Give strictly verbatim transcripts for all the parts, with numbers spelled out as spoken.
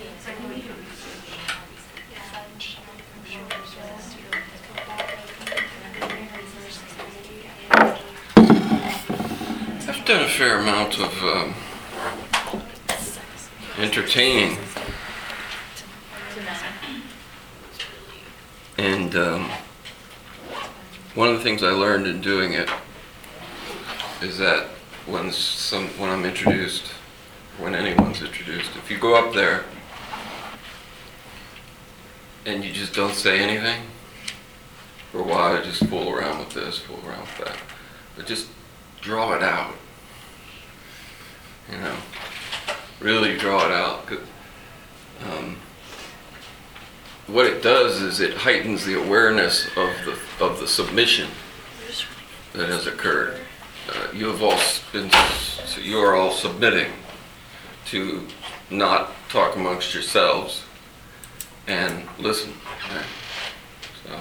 I've done a fair amount of um, entertaining, and um, one of the things I learned in doing it is that when some when I'm introduced, when anyone's introduced, if you go up there and you just don't say anything for a while, just fool around with this, fool around with that, but just draw it out. You know, really draw it out. 'Cause, um, what it does is it heightens the awareness of the of the submission that has occurred. Uh, you have all been, so you are all submitting to not talk amongst yourselves and listen. Right? So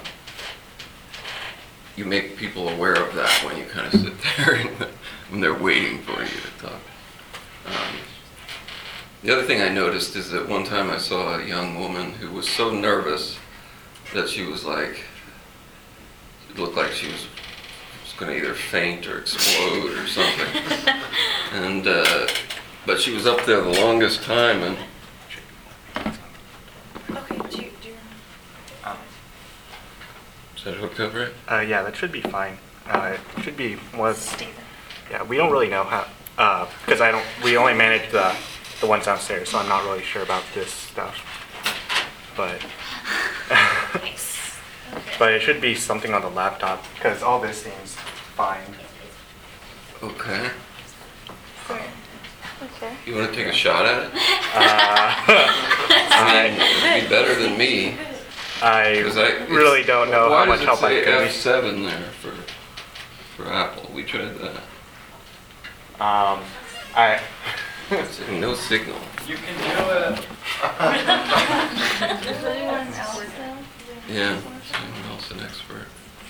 you make people aware of that when you kind of sit there and when they're waiting for you to talk. Um, the other thing I noticed is that one time I saw a young woman who was so nervous that she was like, it looked like she was, was going to either faint or explode or something. And uh, but she was up there the longest time, and Okay, do you, do you Um, is that hooked up right? uh, yeah, that should be fine. Uh, it should be was. stay there? Yeah, we don't really know how because I don't. We only manage the the ones downstairs, so I'm not really sure about this stuff. But Nice. Okay. but it should be something on the laptop because all this seems fine. Okay. Okay. You want to take a shot at it? Uh, I mean, it'd be better than me. I 'Cause I it's- really don't know why how much does help it I say could F seven there for for Apple? We tried that. be. Um, I. It's no signal. You can do it. Is anyone else though? Yeah. Someone else an expert.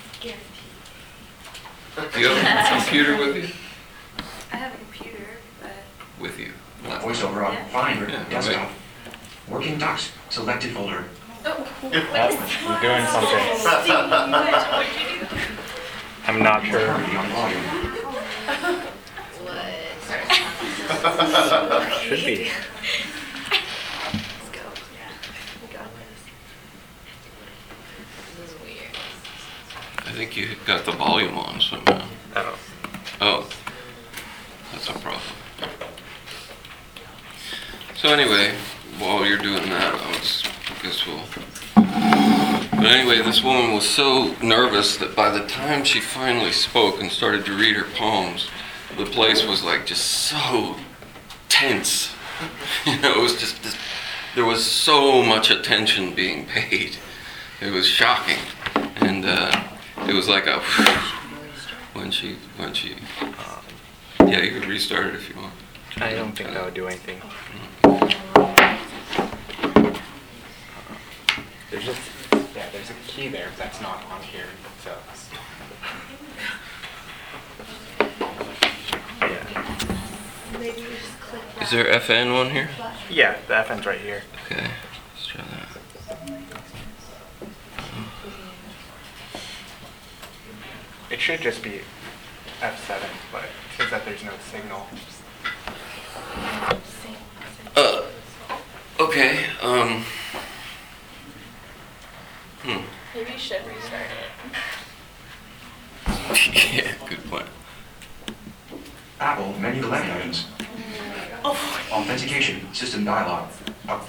Do you have a computer with you? I have a computer, but With you. VoiceOver on Yeah. Finder, Yeah, desktop. Working docs, selected folder. oh, Yep, I'm doing something. I'm not sure. Harmony on volume. Should be. let's go. We got this. This is weird. I think you got the volume on somehow. Oh. Oh, that's a problem. So anyway, while you're doing that, I was, I guess we'll. But anyway, this woman was so nervous that by the time she finally spoke and started to read her poems, the place was like just so tense. You know, it was just, just there was so much attention being paid. It was shocking, and uh, it was like a when she when she. Yeah, you could restart it if you want. I don't think that would do anything. There's just yeah, there's a key there that's not on here, so. Yeah. Maybe we just click that. Is there F N one here? Yeah, the F N's right here. Okay, let's try that. It should just be F seven, but it seems that there's no signal. Uh, okay, um. Hmm. Maybe you should restart it. Yeah, good point. Apple, menu left items. Authentication, system dialog. Up.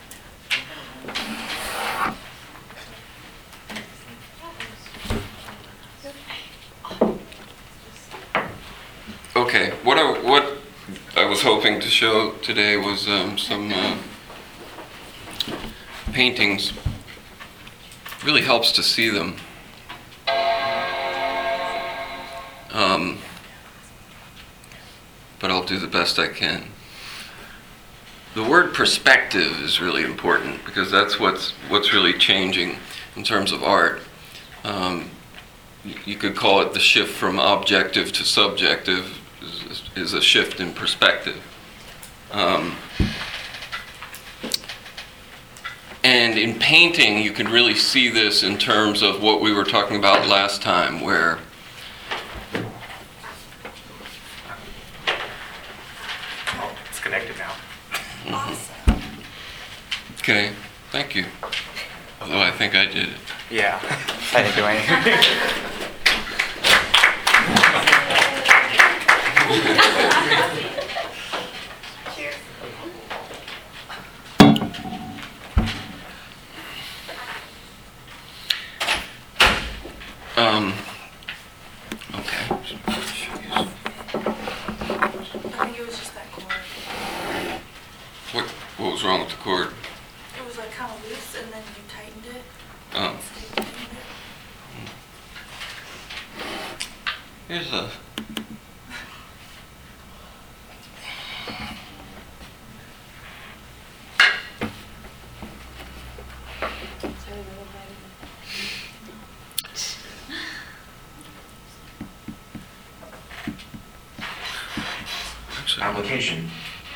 Okay, what I what I was hoping to show today was um, some uh, paintings. Really helps to see them. Um, but I'll do the best I can. The word perspective is really important because that's what's what's really changing in terms of art. Um, you, you could call it the shift from objective to subjective is, is a shift in perspective. Um, and in painting, you can really see this in terms of what we were talking about last time, where Oh, it's connected now. Awesome. okay, thank you. Although I think I did it. Yeah. I didn't do anything. Cheers. Um, okay. I think it was just that cord. What, what was wrong with the cord? It was like kind of loose, and then you tightened it. Um, So you tightened it. here's a. Actually, Application.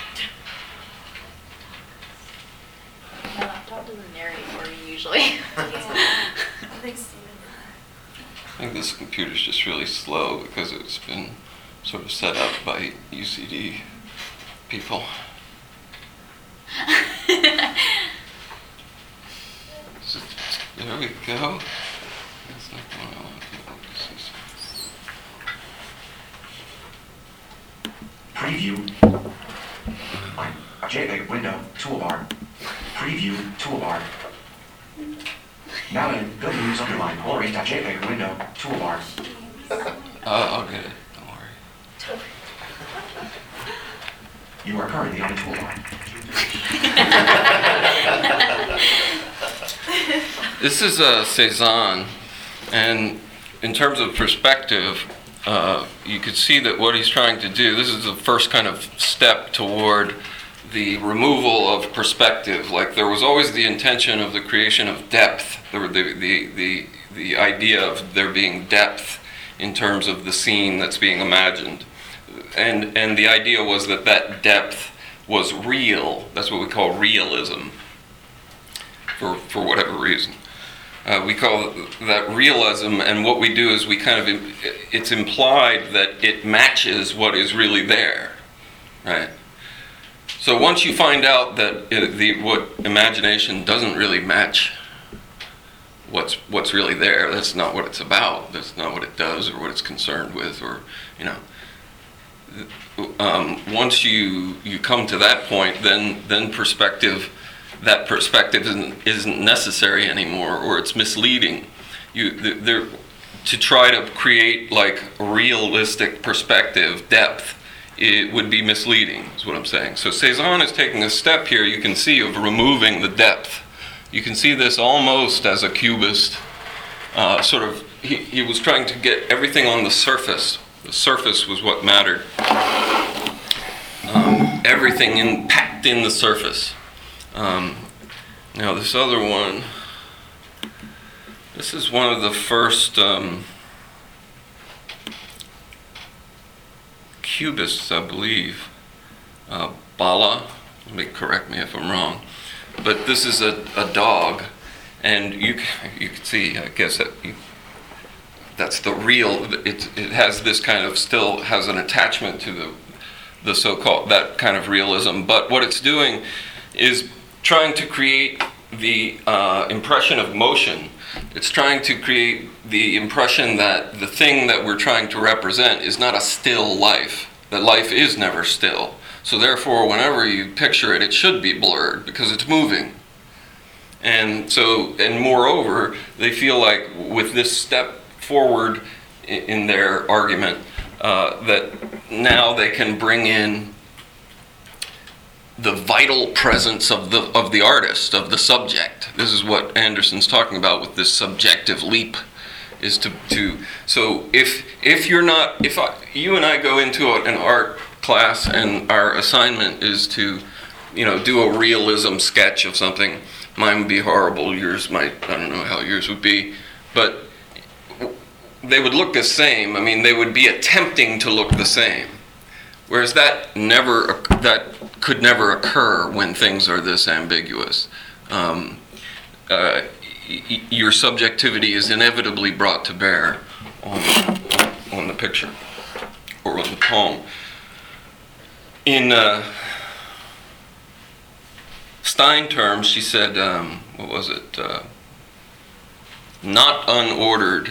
My laptop doesn't narrate for me usually. Yeah. I think Steven I think this computer's just really slow because it's been sort of set up by U C D people. So, there we go. That's not the one I want people to see. Preview. Line. JPEG window. Toolbar. Preview. Toolbar. Now in Go News underline Polaroid.jpg window. Toolbar. Uh, I'll get it. Don't worry. You are currently on a toolbar. This is uh, Cezanne, and in terms of perspective, uh, you could see that what he's trying to do, this is the first kind of step toward the removal of perspective. Like, there was always the intention of the creation of depth, the, the, the, the, the idea of there being depth in terms of the scene that's being imagined. And, and the idea was that that depth was real. That's what we call realism, for, for whatever reason. Uh, we call that realism, and what we do is we kind of, it's implied that it matches what is really there, right? So once you find out that it, the, what imagination doesn't really match what's what's really there, that's not what it's about, that's not what it does or what it's concerned with, or, you know, um, once you, you come to that point, then, then perspective, that perspective isn't, isn't necessary anymore, or it's misleading. You, there, to try to create like realistic perspective, depth, it would be misleading, is what I'm saying. So Cezanne is taking a step here, you can see, of removing the depth. You can see this almost as a cubist, uh, sort of, he, he was trying to get everything on the surface. The surface was what mattered. Um, everything in, packed in the surface. Um, now this other one, this is one of the first um, cubists, I believe. Uh, Bala, let me correct me if I'm wrong, but this is a, a dog, and you you can see, I guess that you, that's the real. It it has this kind of, still has an attachment to the the so-called, that kind of realism, but what it's doing is trying to create the uh, impression of motion. It's trying to create the impression that the thing that we're trying to represent is not a still life, that life is never still. So therefore, whenever you picture it, it should be blurred because it's moving. And so, and moreover, they feel like with this step forward in, in their argument, uh, that now they can bring in the vital presence of the of the artist, of the subject. This is what Anderson's talking about with this subjective leap, is to to so if if you're not, if I, you and I go into a, an art class and our assignment is to, you know, do a realism sketch of something, mine would be horrible, yours might, I don't know how yours would be, but they would look the same. I mean, they would be attempting to look the same. Whereas that never, that could never occur when things are this ambiguous. Um, uh, y- y- your subjectivity is inevitably brought to bear on, on the picture or on the poem. In uh, Stein terms, she said, um, what was it? Uh, not unordered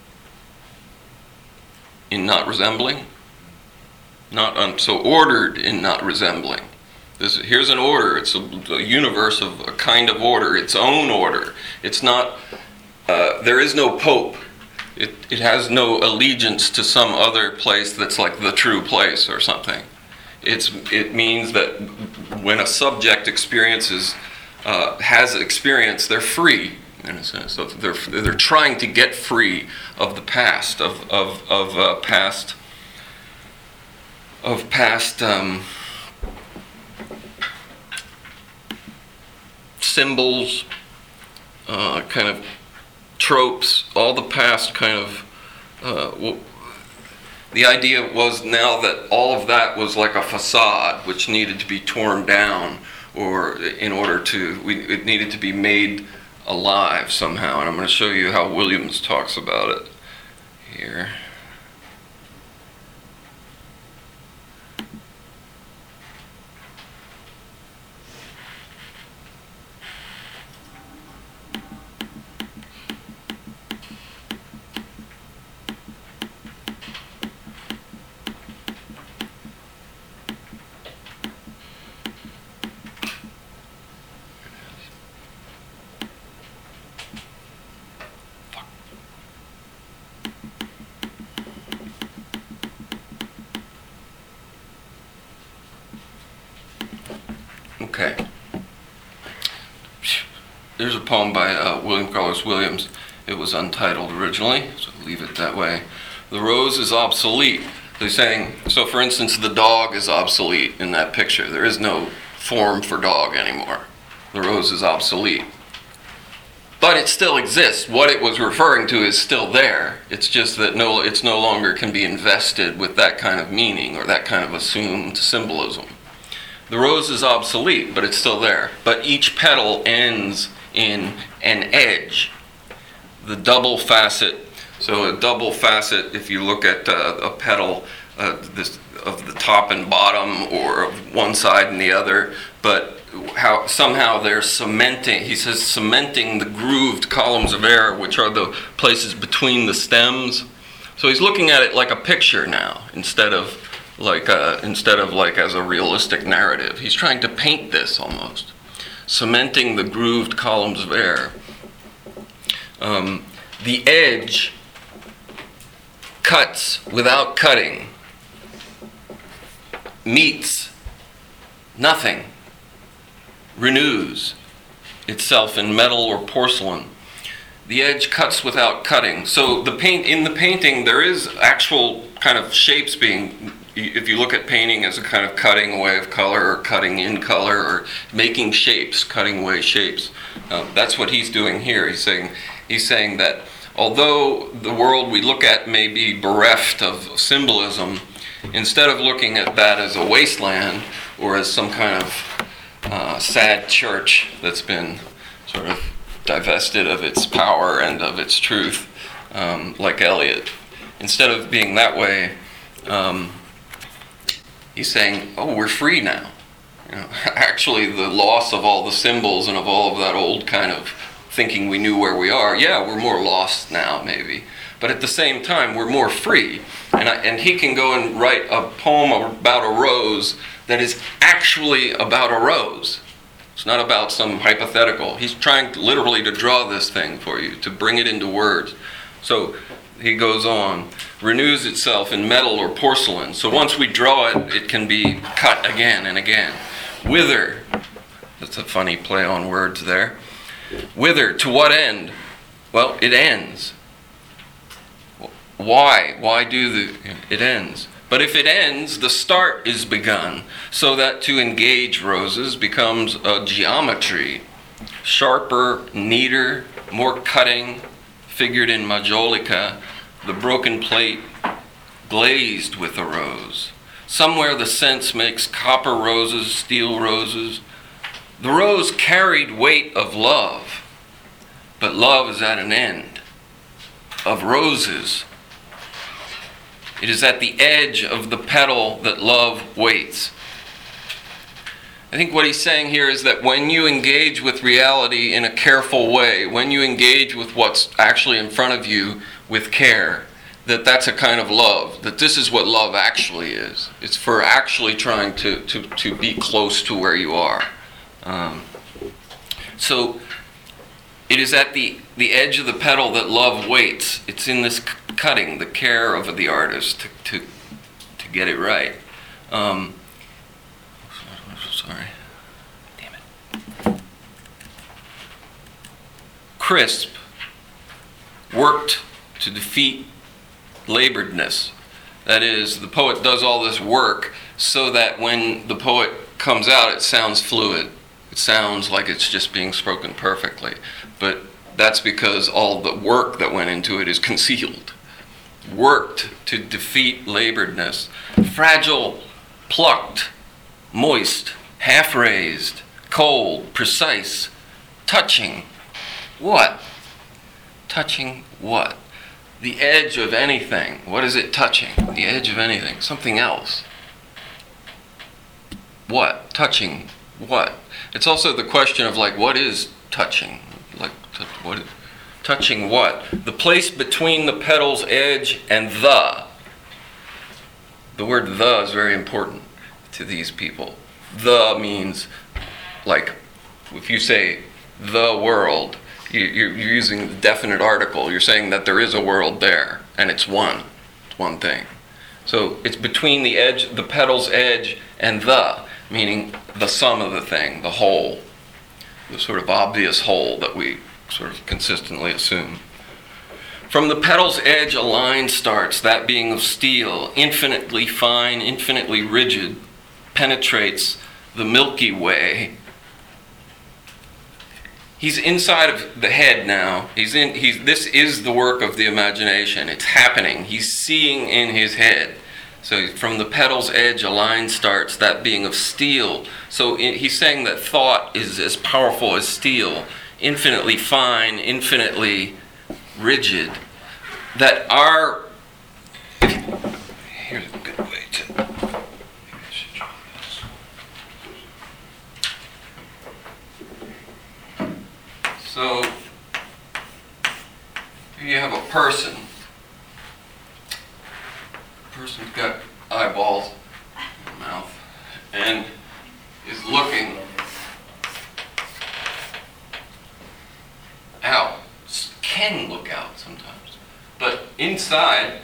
in not resembling. Not un- so ordered in not resembling. This, here's an order. It's a, a universe of a kind of order, its own order. It's not, uh, there is no pope. It, it has no allegiance to some other place that's like the true place or something. It's, it means that when a subject experiences, uh, has experience, they're free, in a sense. So they're, they're trying to get free of the past, of, of, of uh, past, of past um, symbols, uh, kind of tropes, all the past kind of, uh, w- the idea was now that all of that was like a facade which needed to be torn down, or in order to, we, it needed to be made alive somehow. And I'm going to show you how Williams talks about it here. Okay. There's a poem by uh, William Carlos Williams. It was untitled originally, so leave it that way. The rose is obsolete. So he's saying, so for instance, the dog is obsolete in that picture. There is no form for dog anymore. The rose is obsolete. But it still exists. What it was referring to is still there. It's just that no, it's no longer can be invested with that kind of meaning or that kind of assumed symbolism. The rose is obsolete, but it's still there. But each petal ends in an edge. The double facet, so a double facet, if you look at uh, a petal uh, this, of the top and bottom, or of one side and the other, but how somehow they're cementing, he says, cementing the grooved columns of air, which are the places between the stems. So he's looking at it like a picture now, instead of like a, instead of like as a realistic narrative. He's trying to paint this almost, cementing the grooved columns of air. Um, the edge cuts without cutting, meets nothing, renews itself in metal or porcelain. The edge cuts without cutting. So the paint in the painting, there is actual kind of shapes being, if you look at painting as a kind of cutting away of color, or cutting in color, or making shapes, cutting away shapes. Uh, that's what he's doing here. He's saying, he's saying that although the world we look at may be bereft of symbolism, instead of looking at that as a wasteland or as some kind of uh, sad church that's been sort of divested of its power and of its truth, um, like Eliot, instead of being that way, um, he's saying, oh, we're free now. You know, actually, the loss of all the symbols and of all of that old kind of thinking we knew where we are, yeah, we're more lost now, maybe. But at the same time, we're more free. And, I, and he can go and write a poem about a rose that is actually about a rose. It's not about some hypothetical. He's trying to, literally to draw this thing for you, to bring it into words. So he goes on, renews itself in metal or porcelain. So once we draw it, it can be cut again and again. Wither, that's a funny play on words there. Wither, to what end? Well, it ends. Why? Why do the, it ends? But if it ends, the start is begun, so that to engage roses becomes a geometry, sharper, neater, more cutting, figured in majolica, the broken plate glazed with a rose. Somewhere the sense makes copper roses, steel roses. The rose carried weight of love, but love is at an end of roses. It is at the edge of the petal that love waits. I think what he's saying here is that when you engage with reality in a careful way, when you engage with what's actually in front of you with care, that that's a kind of love, that this is what love actually is. It's for actually trying to, to, to be close to where you are. Um, so it is at the, the edge of the petal that love waits. It's in this c- cutting, the care of the artist to, to, to get it right. Um, sorry. Damn it. Crisp worked to defeat laboredness. That is, the poet does all this work so that when the poet comes out, it sounds fluid. It sounds like it's just being spoken perfectly. But that's because all the work that went into it is concealed. Worked to defeat laboredness. Fragile, plucked, moist, half-raised, cold, precise, touching. What? Touching what? The edge of anything. What is it touching? The edge of anything. Something else. What? Touching what? It's also the question of, like, what is touching? Like, t- what? Touching what? The place between the petal's edge and the. The word the is very important to these people. The means, like, if you say the world, you, you're using the definite article. You're saying that there is a world there, and it's one. It's one thing. So it's between the edge, the petal's edge, and the, meaning the sum of the thing, the whole, the sort of obvious whole that we sort of consistently assume. From the petal's edge, a line starts, that being of steel, infinitely fine, infinitely rigid, penetrates the Milky Way. He's inside of the head now. He's in. He's. This is the work of the imagination. It's happening. He's seeing in his head. So from the petal's edge, a line starts, that being of steel. So he's saying that thought is as powerful as steel, infinitely fine, infinitely rigid. That our... Here's a good way to... Maybe I should draw this. So, here you have a person. Person's got eyeballs in the mouth and is looking out. Can look out sometimes, but inside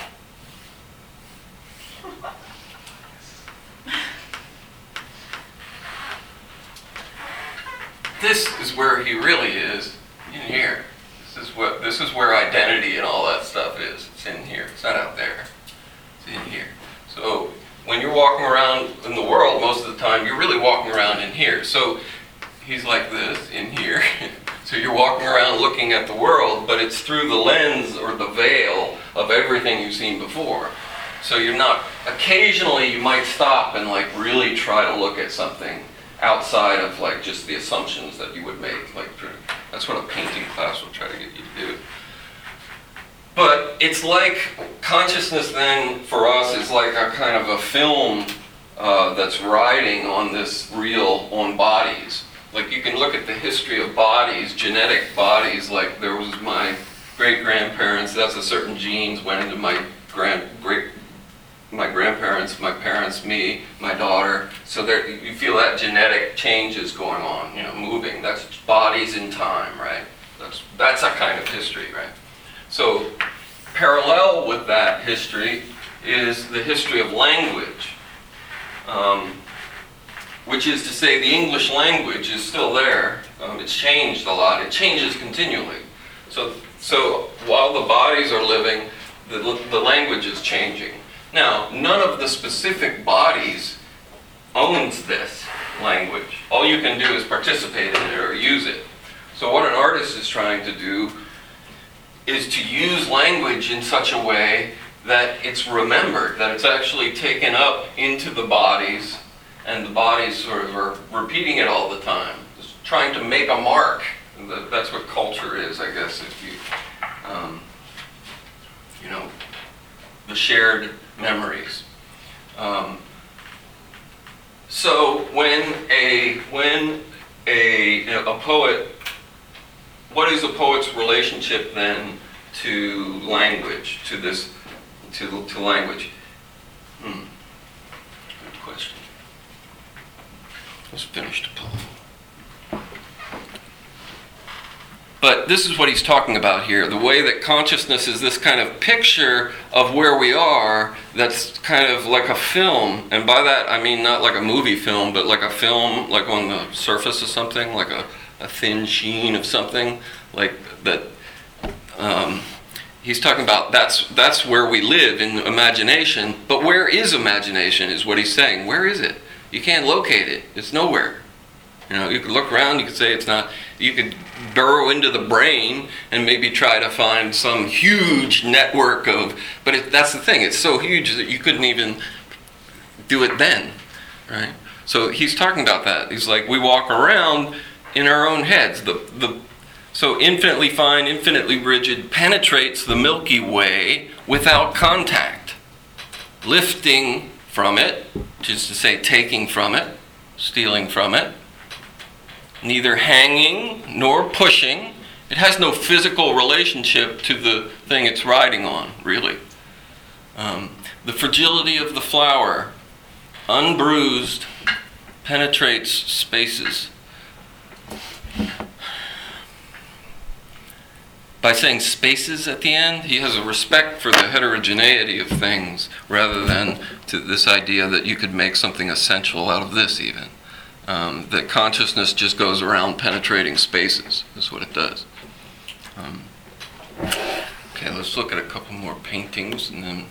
this is where he really is, in here. This is what this is where identity and all that stuff is. It's in here. It's not out there. In here. So when you're walking around in the world, most of the time you're really walking around in here. So he's like this in here. So you're walking around looking at the world, but it's through the lens or the veil of everything you've seen before. So you're not, occasionally you might stop and like really try to look at something outside of like just the assumptions that you would make. Like that's what a painting class will try to get you to do. But it's like consciousness then for us is like a kind of a film uh, that's riding on this reel on bodies. Like you can look at the history of bodies, genetic bodies, like there was my great-grandparents, that's a certain genes went into my grand great my grandparents, my parents, me, my daughter. So there you feel that genetic change is going on, you know, moving. That's bodies in time, right? That's that's a kind of history, right? So, parallel with that history is the history of language, um, which is to say the English language is still there. Um, it's changed a lot. It changes continually. So, so while the bodies are living, the, the language is changing. Now, none of the specific bodies owns this language. All you can do is participate in it or use it. So what an artist is trying to do is to use language in such a way that it's remembered, that it's actually taken up into the bodies, and the bodies sort of are repeating it all the time, just trying to make a mark, that, that's what culture is, I guess, if you, um, you know, the shared memories. Um, so when a when a a poet, what is a poet's relationship then to language, to this, to to language? Hmm. Good question. Let's finish the poem. But this is what he's talking about here, the way that consciousness is this kind of picture of where we are that's kind of like a film. And by that I mean not like a movie film, but like a film like on the surface of something, like a, a thin sheen of something, like that. Um, he's talking about that's, that's where we live in imagination, but where is imagination is what he's saying. Where is it? You can't locate it. It's nowhere. You know, you could look around, you could say it's not, you could burrow into the brain and maybe try to find some huge network of, but it, that's the thing, it's so huge that you couldn't even do it then, right? So he's talking about that. He's like, we walk around in our own heads. The, the, so infinitely fine, infinitely rigid penetrates the Milky Way without contact. Lifting from it, which is to say taking from it, stealing from it, neither hanging nor pushing. It has no physical relationship to the thing it's riding on, really. Um, the fragility of the flower, unbruised, penetrates spaces. By saying spaces at the end, he has a respect for the heterogeneity of things rather than to this idea that you could make something essential out of this even. Um, that consciousness just goes around penetrating spaces, is what it does. Um, okay, let's look at a couple more paintings and then...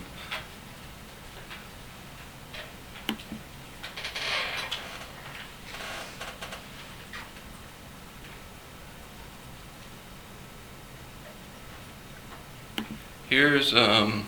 Here's, um...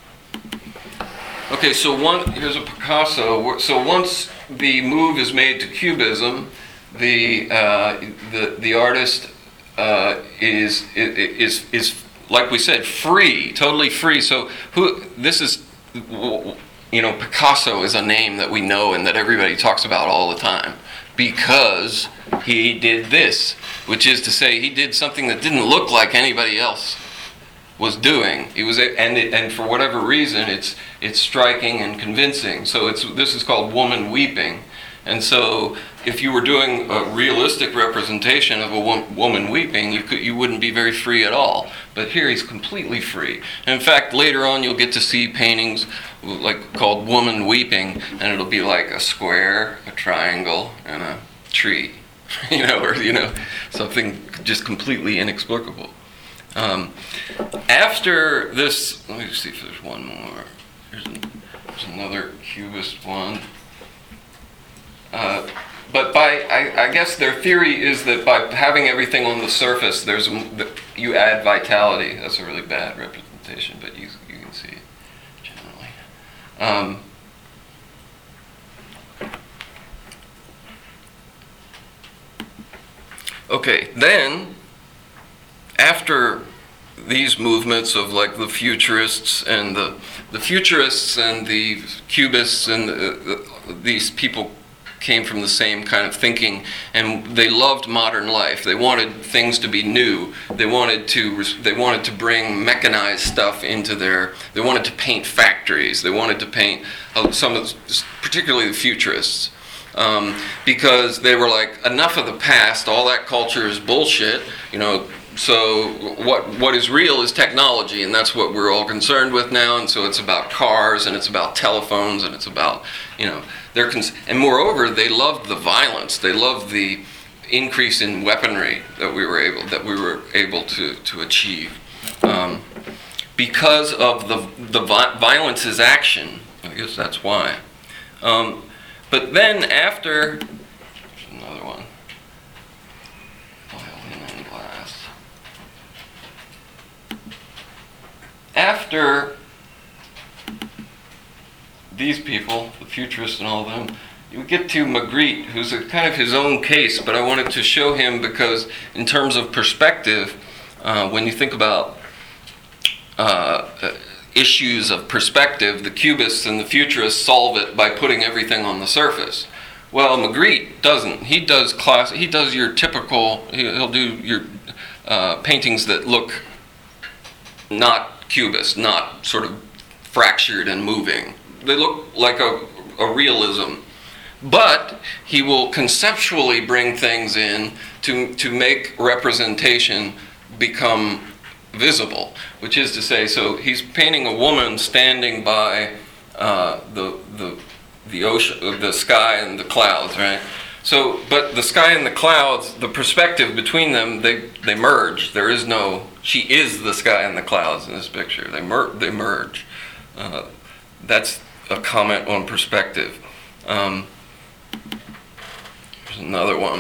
okay, so one, here's a Picasso. So once the move is made to Cubism, the uh, the the artist uh, is is is like we said, free, totally free. So who this is, you know, Picasso is a name that we know and that everybody talks about all the time because he did this, which is to say, he did something that didn't look like anybody else was doing. He was, and it, and for whatever reason, it's it's striking and convincing. So it's this is called woman weeping, and so if you were doing a realistic representation of a wo- woman weeping, you could you wouldn't be very free at all. But here he's completely free. And in fact, later on you'll get to see paintings like called Woman Weeping, and it'll be like a square, a triangle, and a tree, you know, or you know, something just completely inexplicable. Um, after this, let me see if there's one more. Here's, an, there's another Cubist one. Uh, but by, I, I guess their theory is that by having everything on the surface, there's a, you add vitality. That's a really bad representation, but you you can see it generally. Um, okay, then. After these movements of like the futurists and the the futurists and the cubists and the, the, these people came from the same kind of thinking, and they loved modern life. They wanted things to be new. They wanted to they wanted to bring mechanized stuff into their. They wanted to paint factories. They wanted to paint uh, some of, the, particularly the futurists. Um, because they were like, enough of the past. All that culture is bullshit. You know. So what what is real is technology, and that's what we're all concerned with now. And so it's about cars, and it's about telephones, and it's about, you know, they're cons- and moreover, they loved the violence. They loved the increase in weaponry that we were able that we were able to to achieve um, because of the the vi- violence is action. I guess that's why. Um, but then after, there's another one. After these people, the futurists and all of them, we get to Magritte, who's a kind of his own case, but I wanted to show him because in terms of perspective, uh, when you think about uh, issues of perspective, the cubists and the futurists solve it by putting everything on the surface. Well, Magritte doesn't. He does class. He does your typical. He'll do your uh, paintings that look not cubist, not sort of fractured and moving. They look like a, a realism. But he will conceptually bring things in to, to make representation become visible, which is to say, so he's painting a woman standing by uh, the, the, the ocean, the sky and the clouds, right? So, but the sky and the clouds, the perspective between them, they, they merge. There is no, she is the sky and the clouds in this picture. They, mer- they merge. Uh, that's a comment on perspective. Um, Here's another one.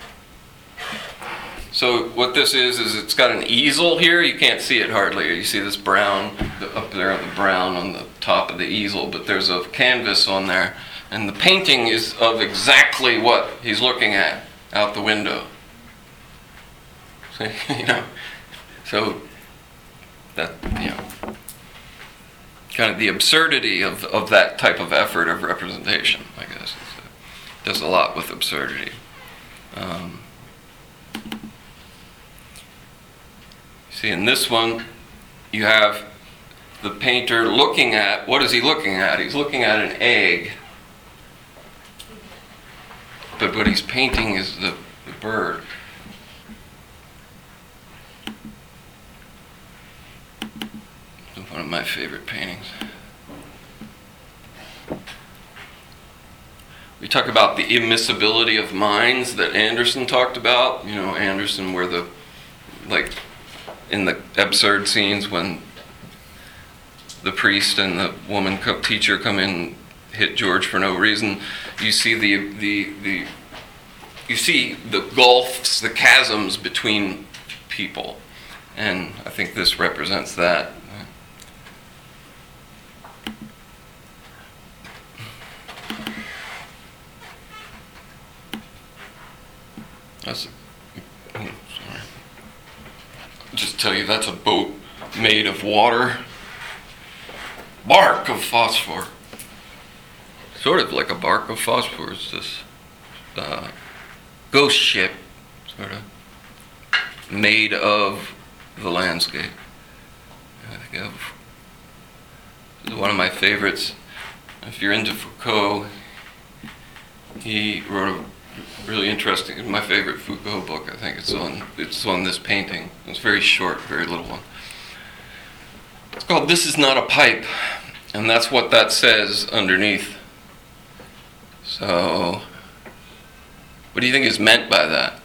So what this is, is it's got an easel here. You can't see it hardly. You see this brown, the, up there, the brown on the top of the easel, but there's a canvas on there. And the painting is of exactly what he's looking at out the window. So, you know, so that, you know, kind of the absurdity of, of that type of effort of representation, I guess. It does a lot with absurdity. Um, see, in this one, you have the painter looking at, what is he looking at? He's looking at an egg. But what he's painting is the, the bird. One of my favorite paintings. We talk about the immiscibility of minds that Anderson talked about. You know, Anderson, where the, like, in the absurd scenes when the priest and the woman co- teacher come in, hit George for no reason, you see the the the you see the gulfs, the chasms between people, and I think this represents that. That's, oh, sorry. Just tell you that's a boat made of water, bark of phosphor. Sort of like a bark of phosphor. It's this uh, ghost ship, sort of, made of the landscape. I think of, this is one of my favorites. If you're into Foucault, he wrote a really interesting, my favorite Foucault book, I think it's on it's on this painting. It's very short, very little one. It's called This Is Not a Pipe, and that's what that says underneath. So, what do you think is meant by that?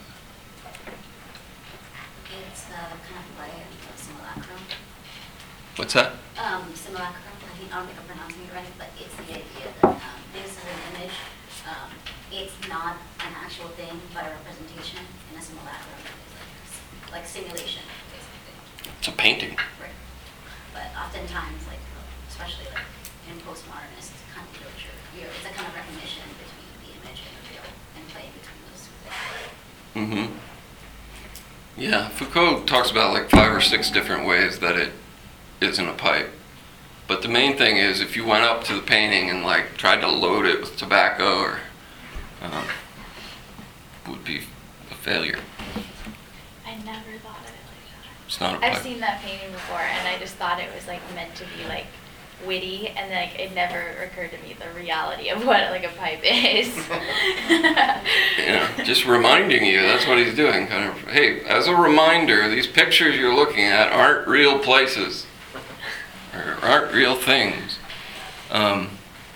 It's uh, kind of like a simulacrum. What's that? Um, simulacrum, I think, I don't think I'm pronouncing it right, but it's the idea that um, this is an image. Um, it's not an actual thing, but a representation, in a simulacrum is like, like simulation, basically. It's a painting. Right. But oftentimes, like, especially like in postmodernist kind of literature, you know, it's a kind of recognition between the image and the real, and playing between those two things. Mm-hmm. Yeah, Foucault talks about like five or six different ways that it isn't a pipe. But the main thing is, if you went up to the painting and like tried to load it with tobacco, or um, would be a failure. I never thought of it like that. It's not a pipe. I've seen that painting before, and I just thought it was like meant to be like witty, and like it never occurred to me the reality of what like a pipe is. You know, just reminding you, that's what he's doing. Kind of, hey, as a reminder, these pictures you're looking at aren't real places, or aren't real things. Um,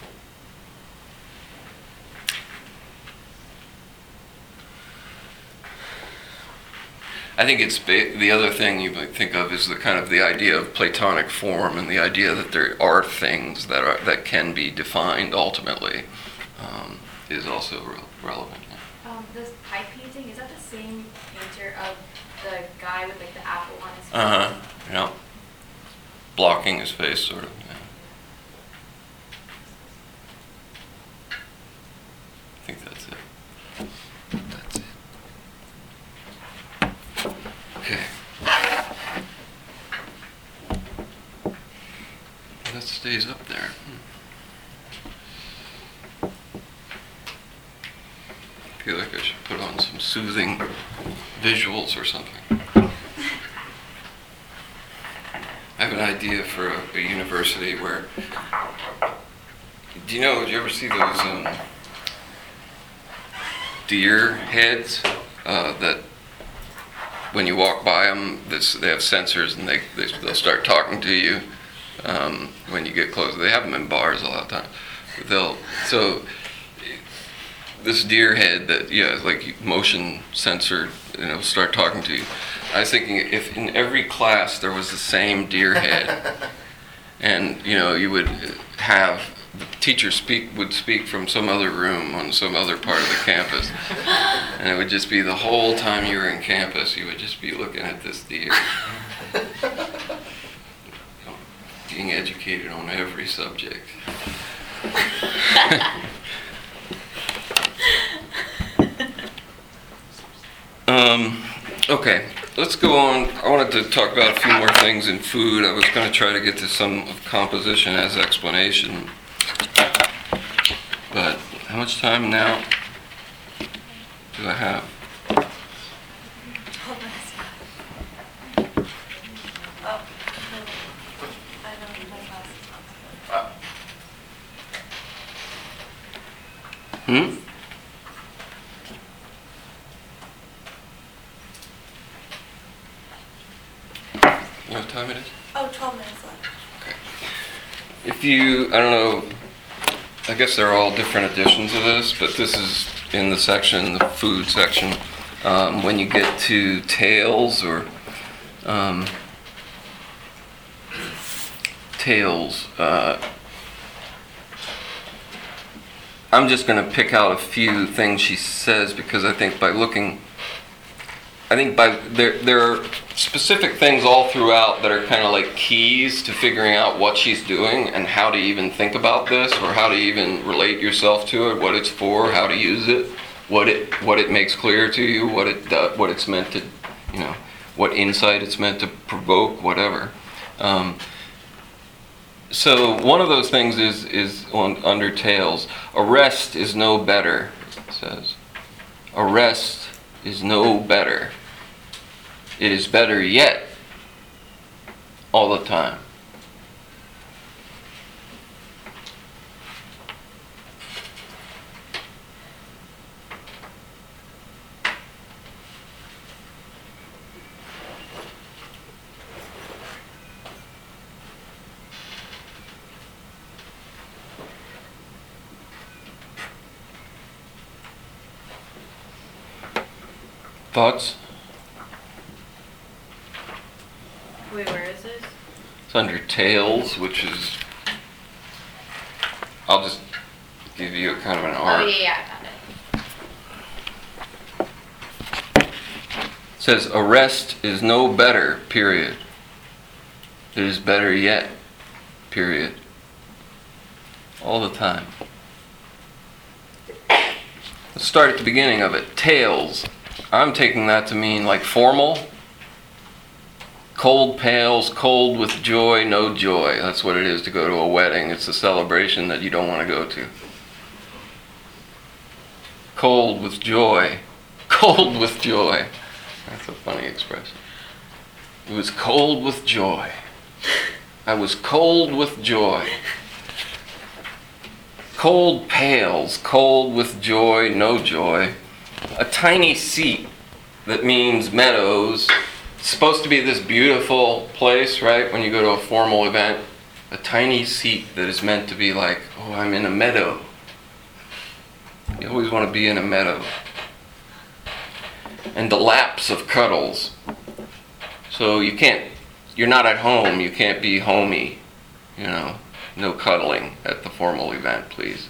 I think it's ba- the other thing you might think of is the kind of the idea of Platonic form, and the idea that there are things that are that can be defined ultimately um, is also re- relevant. Yeah. Um, this pipe painting, is that the same painter of the guy with like the apple on his face? Uh huh. Yeah. Blocking his face, sort of. Yeah. stays up there. Hmm. I feel like I should put on some soothing visuals or something. I have an idea for a, a university where, do you know, did you ever see those um, deer heads uh, that when you walk by them, this, they have sensors and they, they, they'll start talking to you um, when you get close. They have them in bars a lot of times. They'll, so this deer head that, yeah, like motion sensor, you know, start talking to you. I was thinking if in every class there was the same deer head, and you know you would have the teacher speak would speak from some other room on some other part of the campus, and it would just be the whole time you were in campus you would just be looking at this deer, being educated on every subject. um, okay. Let's go on. I wanted to talk about a few more things in food. I was going to try to get to some of composition as explanation. But how much time now do I have? Hold on a second. Oh, no. I know, my glasses on. Hmm? You know what time it is? Oh, twelve minutes left. Okay. If you, I don't know, I guess they're all different editions of this, but this is in the section, the food section. Um, when you get to tails or um, tails, uh, I'm just going to pick out a few things she says because I think by looking, I think by there there are specific things all throughout that are kind of like keys to figuring out what she's doing and how to even think about this or how to even relate yourself to it, what it's for, how to use it, what it what it makes clear to you, what it does, what it's meant to, you know, what insight it's meant to provoke, whatever. Um, so one of those things is is on under tails. Arrest is no better, it says. Arrest is no better. It is better yet all the time. Thoughts? Wait, where is this? It's under tails, which is, I'll just give you a kind of an arc. Oh, yeah, yeah, I found it. It says arrest is no better, period. It is better yet, period. All the time. Let's start at the beginning of it. Tails. I'm taking that to mean like formal. Cold pails, cold with joy, no joy. That's what it is to go to a wedding. It's a celebration that you don't want to go to. Cold with joy. Cold with joy. That's a funny expression. It was cold with joy. I was cold with joy. Cold pails, cold with joy, no joy. A tiny seat that means meadows. It's supposed to be this beautiful place, right? When you go to a formal event, a tiny seat that is meant to be like, oh, I'm in a meadow. You always want to be in a meadow. And the lapse of cuddles. So you can't, you're not at home, you can't be homey, you know. No cuddling at the formal event, please.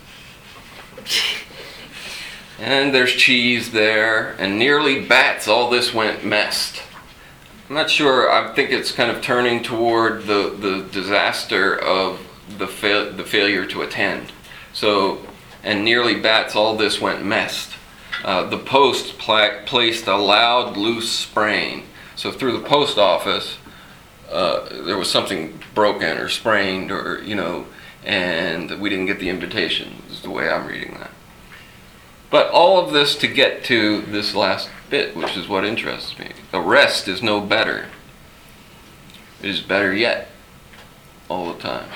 And there's cheese there, and nearly bats, all this went messed. I'm not sure, I think it's kind of turning toward the, the disaster of the, fa- the failure to attend. So, and nearly bats, all this went messed. Uh, the post pla- placed a loud, loose sprain. So through the post office, uh, there was something broken or sprained or, you know, and we didn't get the invitation, is the way I'm reading that. But all of this to get to this last bit, which is what interests me. A rest is no better. It is better yet, all the time.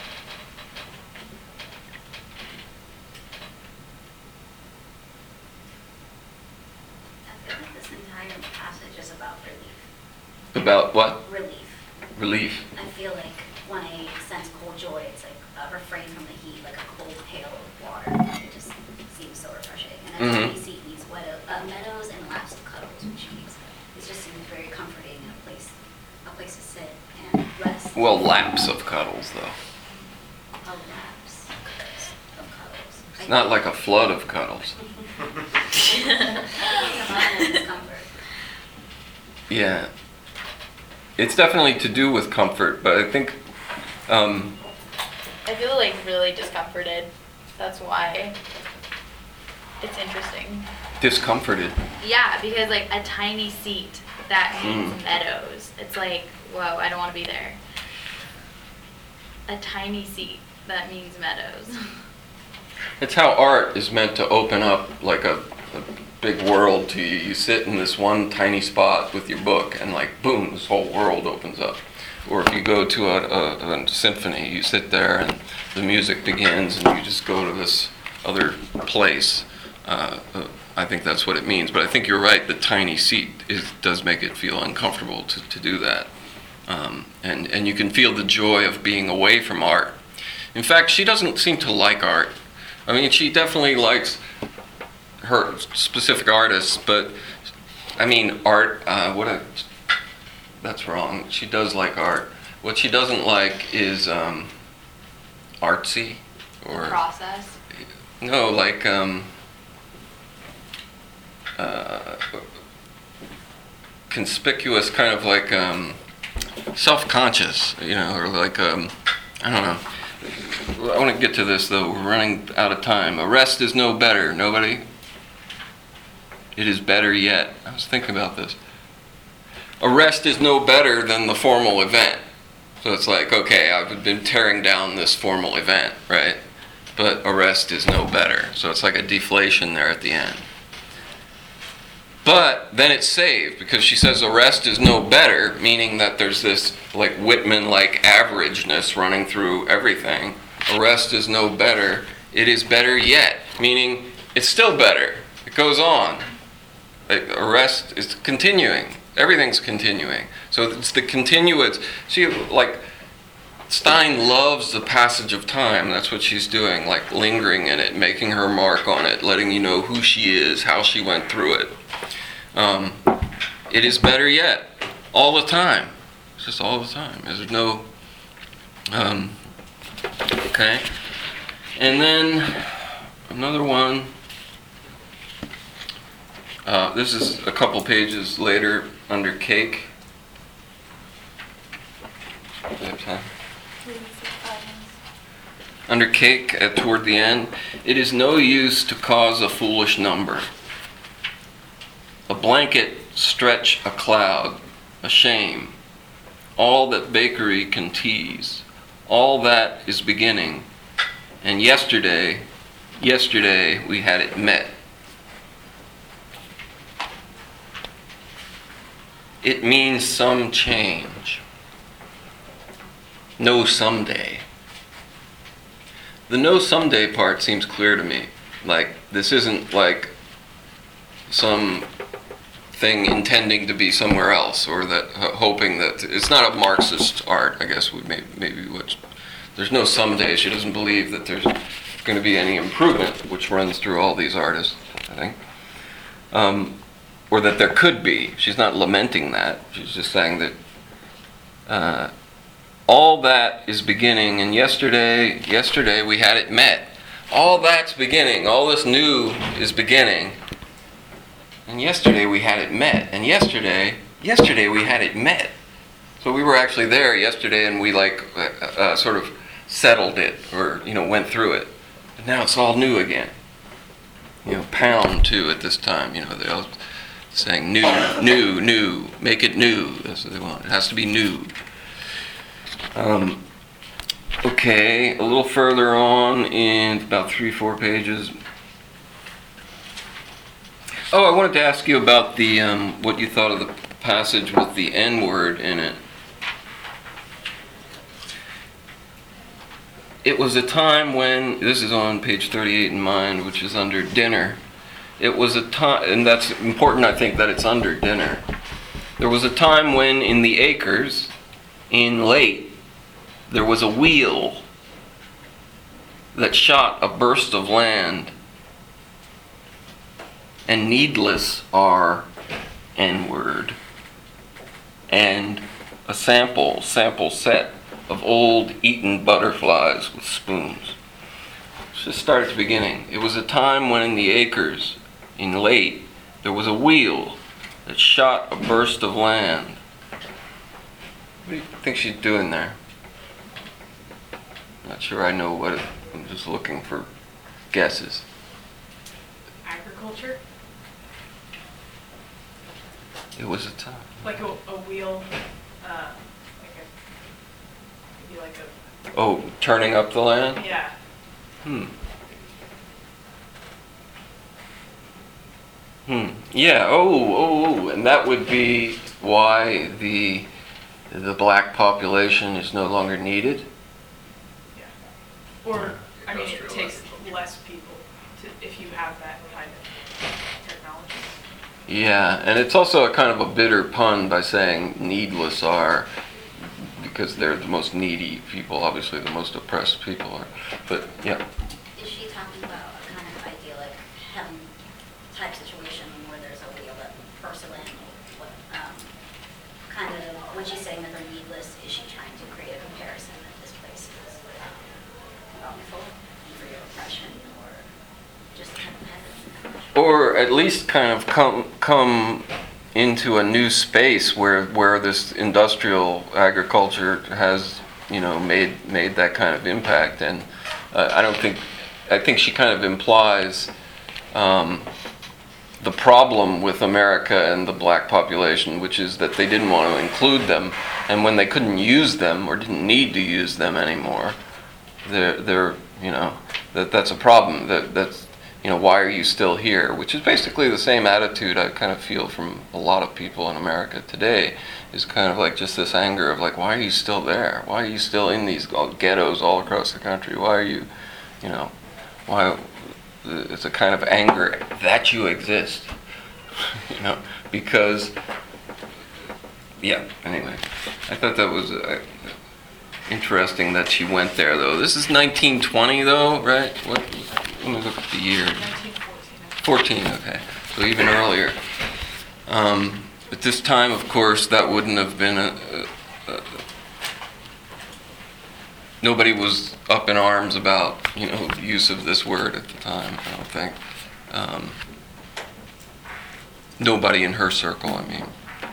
I feel like this entire passage is about relief. About what? Relief. Relief. I feel like when I sense cold joy, it's like a refrain from the heat, like a cold pail of water. It just seems so refreshing. And then Mhm. we see these wedo- uh, meadows and laps of cuddles, which means it just seems very comforting and a place, a place to sit and rest. Well, laps of cuddles, though. Oh, laps of cuddles. It's not like a flood of cuddles. Discomfort. Yeah. It's definitely to do with comfort, but I think, um, I feel like really discomforted. That's why it's interesting. discomforted. Yeah, because like a tiny seat, that means Mm. meadows. It's like, whoa, I don't want to be there. A tiny seat, that means meadows. It's how art is meant to open up like a, a big world to you. You sit in this one tiny spot with your book and like, boom, this whole world opens up. Or if you go to a, a, a symphony, you sit there and the music begins and you just go to this other place. Uh, uh, I think that's what it means. But I think you're right, the tiny seat is, does make it feel uncomfortable to, to do that. Um, and, and you can feel the joy of being away from art. In fact, she doesn't seem to like art. I mean, she definitely likes her specific artists, but I mean, art, uh, what a, that's wrong. She does like art. What she doesn't like is um, artsy or, Process. no, like, um, uh, conspicuous, kind of like um, self-conscious, you know, or like, um, I don't know. I want to get to this, though. We're running out of time. A rest is no better. Nobody? It is better yet. I was thinking about this. A rest is no better than the formal event. So it's like, okay, I've been tearing down this formal event, right? But a rest is no better. So it's like a deflation there at the end. But then it's saved because she says a rest is no better, meaning that there's this like Whitman-like averageness running through everything. A rest is no better. It is better yet, meaning it's still better. It goes on. Like, a rest is continuing. Everything's continuing. So it's the continuance. See, like, Stein loves the passage of time. That's what she's doing, like lingering in it, making her mark on it, letting you know who she is, how she went through it. Um, it is better yet, all the time. It's just all the time. There's no, um, okay. And then another one. Uh, this is a couple pages later under cake. Do you have time? Under cake, at, toward the end, it is no use to cause a foolish number. A blanket stretch a cloud, a shame. All that bakery can tease, all that is beginning. And yesterday, yesterday we had it met. It means some change. No someday. The no someday part seems clear to me. Like, this isn't like some thing intending to be somewhere else, or that uh, hoping that it's not a Marxist art, I guess would maybe, maybe what. There's no someday. She doesn't believe that there's going to be any improvement, which runs through all these artists, I think. Um, or that there could be. She's not lamenting that. She's just saying that uh, all that is beginning, and yesterday, yesterday we had it met. All that's beginning. All this new is beginning. And yesterday we had it met. And yesterday, yesterday we had it met. So we were actually there yesterday, and we like uh, uh, sort of settled it, or you know, went through it. And now it's all new again. You know, pound too at this time. You know, they all saying new, new, new. Make it new. That's what they want. It has to be new. Um, okay, a little further on in about three, four pages. Oh, I wanted to ask you about the um, what you thought of the passage with the N-word in it. It was a time when, this is on page thirty-eight in mine, which is under dinner. It was a time, and that's important, I think, that it's under dinner. There was a time when in the acres, in late, there was a wheel that shot a burst of land, and needless are N-word, and a sample, sample set of old eaten butterflies with spoons. Let's just start at the beginning. It was a time when in the acres, in late, there was a wheel that shot a burst of land. What do you think she's doing there? Not sure I know what it, I'm just looking for guesses. Agriculture, It was a time. like a, a wheel, uh, like a, maybe like a, Oh, turning up the land? yeah. Hmm. Hmm. Yeah. Oh, oh, oh. And that would be why the the black population is no longer needed. Or, I mean, it Industrial takes agriculture. less people to, if you have that kind of technology. Yeah, and it's also a kind of a bitter pun by saying needless are, because they're the most needy people, obviously the most oppressed people are. But yeah. Is she talking about a kind of idyllic heaven type situation where there's a wheel that porcelain, what, um, kind of, when she's saying that they're needless, is she trying to create a comparison that this place is um, wrongful for your oppression, or just kind of heaven? Or at least kind of come come into a new space where where this industrial agriculture has, you know, made made that kind of impact. And uh, I don't think I think she kind of implies um, the problem with America and the black population, which is that they didn't want to include them, and when they couldn't use them or didn't need to use them anymore, they're they're you know that that's a problem. That that's you know, why are you still here? Which is basically the same attitude I kind of feel from a lot of people in America today, is kind of like just this anger of like, why are you still there? Why are you still in these ghettos all across the country? Why are you, you know, why, it's a kind of anger that you exist, you know, because, yeah, anyway, I thought that was uh, interesting that she went there though. This is nineteen twenty though, right? What? Let me look at the year. nineteen fourteen. fourteen, okay. So even earlier. Um, at this time, of course, that wouldn't have been a, a, a... Nobody was up in arms about, you know, the use of this word at the time, I don't think. Um, nobody in her circle, I mean.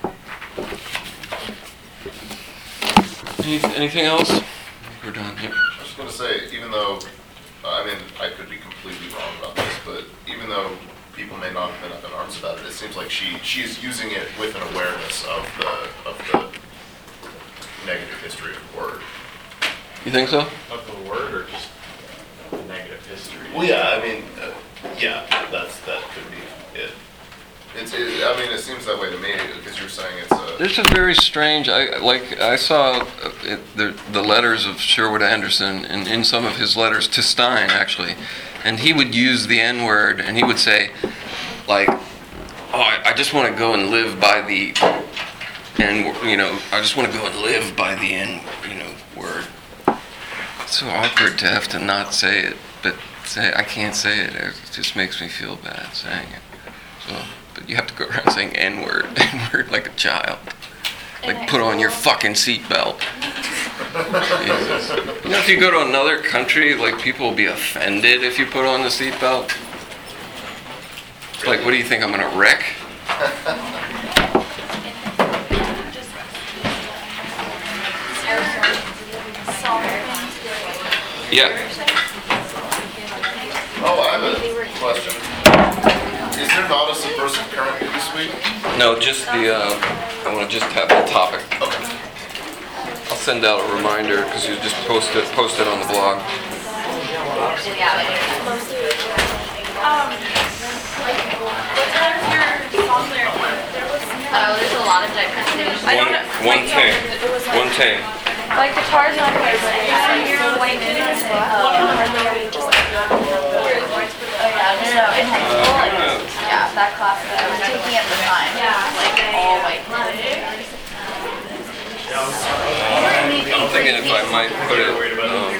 Any, anything else? I think we're done. Yep. I was just going to say, even though, I mean, I could be completely wrong about this, but even though people may not have been up in arms about it, it seems like she she is using it with an awareness of the of the negative history of the word. You think so? Of the word or just the negative history? Well, yeah, I mean, uh, yeah, that's that could be it. It's, it, I mean, it seems that way to me because you're saying it's a. There's a very strange, I like, I saw uh, it, the, the letters of Sherwood Anderson, and in some of his letters to Stein, actually, and he would use the N-word, and he would say, like, oh, I, I just want to go and live by the N, you know, I just want to go and live by the N, you know, word. It's so awkward to have to not say it, but say, I can't say it, it just makes me feel bad saying it, so. But you have to go around saying N-word, N-word like a child. Like, put on your fucking seatbelt. Jesus. You know, if you go to another country, like, people will be offended if you put on the seatbelt. Like, what do you think, I'm gonna wreck? Yeah. Oh, I have a question. Is there not a subversive current this week? No, just the, uh, I want to just have the topic. Okay. I'll send out a reminder, because you just post it, post it on the blog. Yeah, like, Um, like, what kind of your song lyric? There was oh, there's a lot of different I don't One, know. one like, thing, It was like, one thing. like guitars on here, but it's like you're white in this book. Just like, Oh yeah, no, no, in high school, like, yeah, that class that I was taking at the time, like all white. I'm thinking if I might put it, um,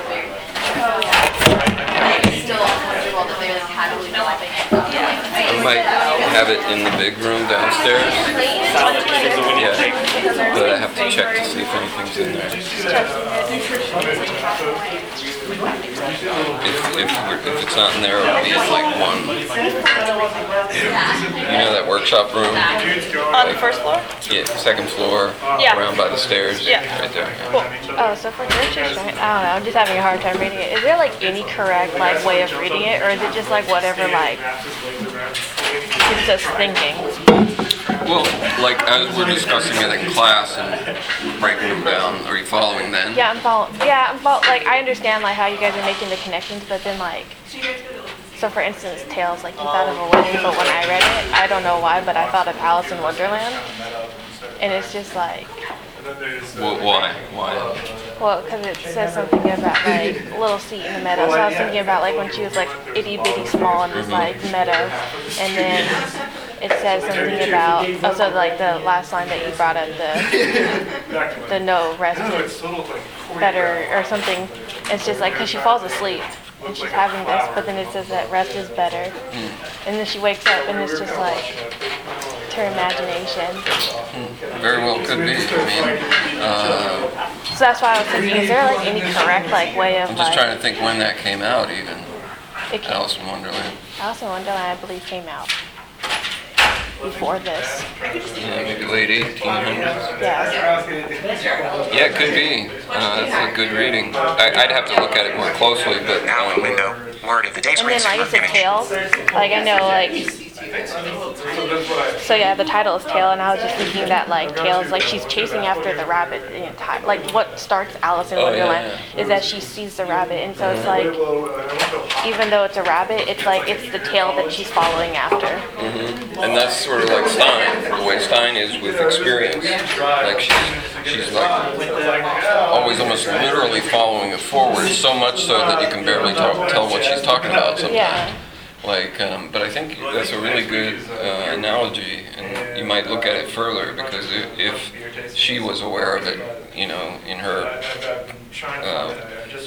Still uncomfortable that they're like casually dropping it. Yeah. I might have it in the big room downstairs. Yeah, but I have to check to see if anything's in there. If, if, we're- if it's not in there, it'll be in like one, you know that workshop room? on the first floor? Yeah, second floor, Yeah. around by the stairs, Yeah. right there. Oh, so for churches, right? I don't know. I'm just having a hard time reading it. Is there like any correct like way of reading it, or is it just like whatever like keeps us thinking? Well, like as we're discussing it in class and breaking them down, are you following then? Yeah, I'm following. Yeah, I'm follow- like I understand like how you guys are making the connections, but then like, so for instance, Tales, like you thought of a wedding, but when I read it, I don't know why, but I thought of Alice in Wonderland, and it's just like, Well, why? Why? well, because it says something about like a little seat in the meadow. So I was thinking about like when she was like itty bitty small in this like meadow, and then it says something about also like the last line that you brought up, the the no rest is better or something. It's just like because she falls asleep and she's having this, but then it says that rest is better, and then she wakes up and it's just like to her imagination. Very well could be. I mean, uh, So that's why I was thinking, is there like any correct like way of I'm just like trying to think when that came out even. it came, Alice in Wonderland. Alice in Wonderland, I believe, came out before this. Yeah, maybe late eighteen hundreds. Yeah. Yeah, it could be. Uh, that's a good reading. I, I'd have to look at it more closely, but Now in um, window. Word of the day And then screen. like it's a Tales. Like I know like so yeah, the title is Tale, and I was just thinking that like Tales, like she's chasing after the rabbit the entire like what starts Alice in Oh, yeah, Wonderland is that she sees the rabbit, and so it's like even though it's a rabbit, it's like it's the tail that she's following after. and that's sort of like Stein. The way Stein is with experience. Like she's she's like always almost literally following it forward, so much so that you can barely talk, tell what she's talking about sometimes. Yeah. Like, um, but I think that's a really good uh, analogy, and you might look at it further because if, if she was aware of it, you know, in her uh,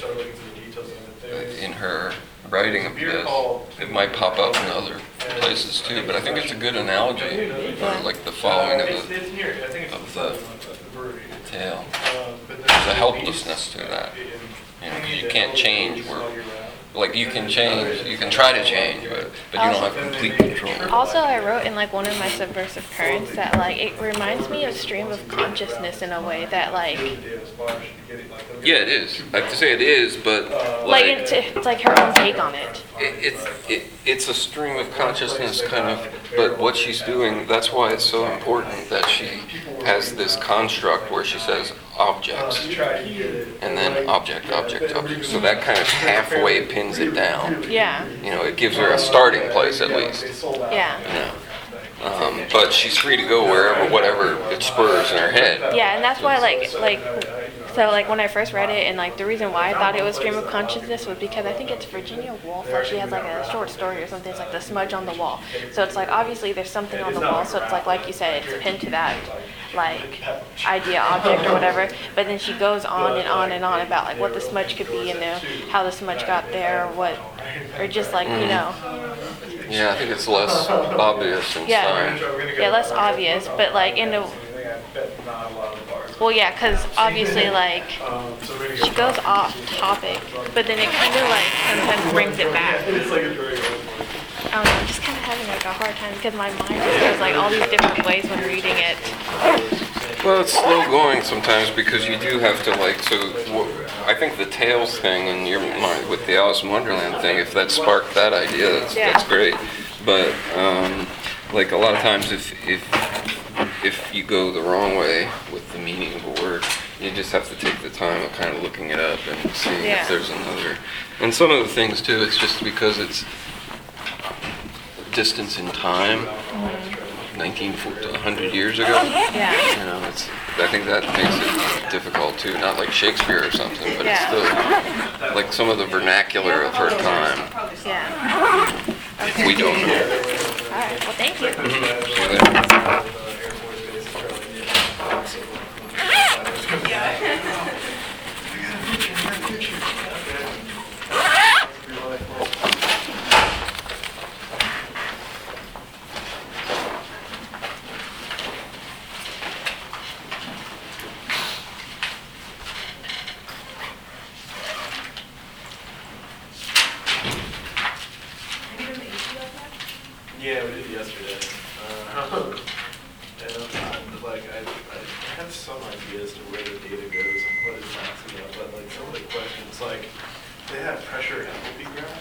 in her writing of this, it might pop up in other places too. But I think it's a good analogy for like the following of the of the tale. There's a helplessness to that. You know, 'cause you can't change where. Like you can change, you can try to change, but but you don't have complete control. Also, I wrote in like one of my subversive currents that like it reminds me of stream of consciousness in a way that like Yeah, it is. I have to say it is, but like like it's, it's like her own take on it. it, it's it, it's a stream of consciousness kind of. But what she's doing, that's why it's so important that she has this construct where she says objects, and then object, object, object. So that kind of halfway pins it down. Yeah. You know, it gives her a starting place at least. Yeah. You know. Um, but she's free to go wherever, whatever it spurs in her head. Yeah, and that's why like like so like when I first read it, and like the reason why I thought it was stream of consciousness was because I think it's Virginia Woolf, or she has like a short story or something. It's like the smudge on the wall. So it's like obviously there's something on the wall. So it's like like you said, it's pinned to that like idea, object, or whatever. But then she goes on and on and on about like what the smudge could be, and the, how the smudge got there, or what, or just like you know. Yeah, I think it's less obvious in Yeah, Stein. yeah, less obvious, but like in a well, yeah, because obviously like she goes off topic, but then it kind of like sometimes brings it back. I don't know, I'm just kind of having like a hard time because my mind just goes like all these different ways when reading it. Well, it's slow going sometimes because you do have to like, so wh- I think the Tales thing in your mind with the Alice in Wonderland thing, if that sparked that idea, that's, Yeah. that's great. But um, like a lot of times if, if if you go the wrong way with the meaning of a word, you just have to take the time of kind of looking it up and seeing Yeah. if there's another. And some of the things too, it's just because it's distance in time, nineteen, a hundred years ago. Yeah. You know, it's, I think that makes it difficult too, not like Shakespeare or something, but it's Yeah. still like some of the vernacular of her time, Yeah. we don't know. All right. Well, thank you. So Yeah, we did yesterday. Uh, and uh, like I, I have some ideas to where the data goes and what is maxing out, but like some of the questions, like they have pressure enthalpy graphs.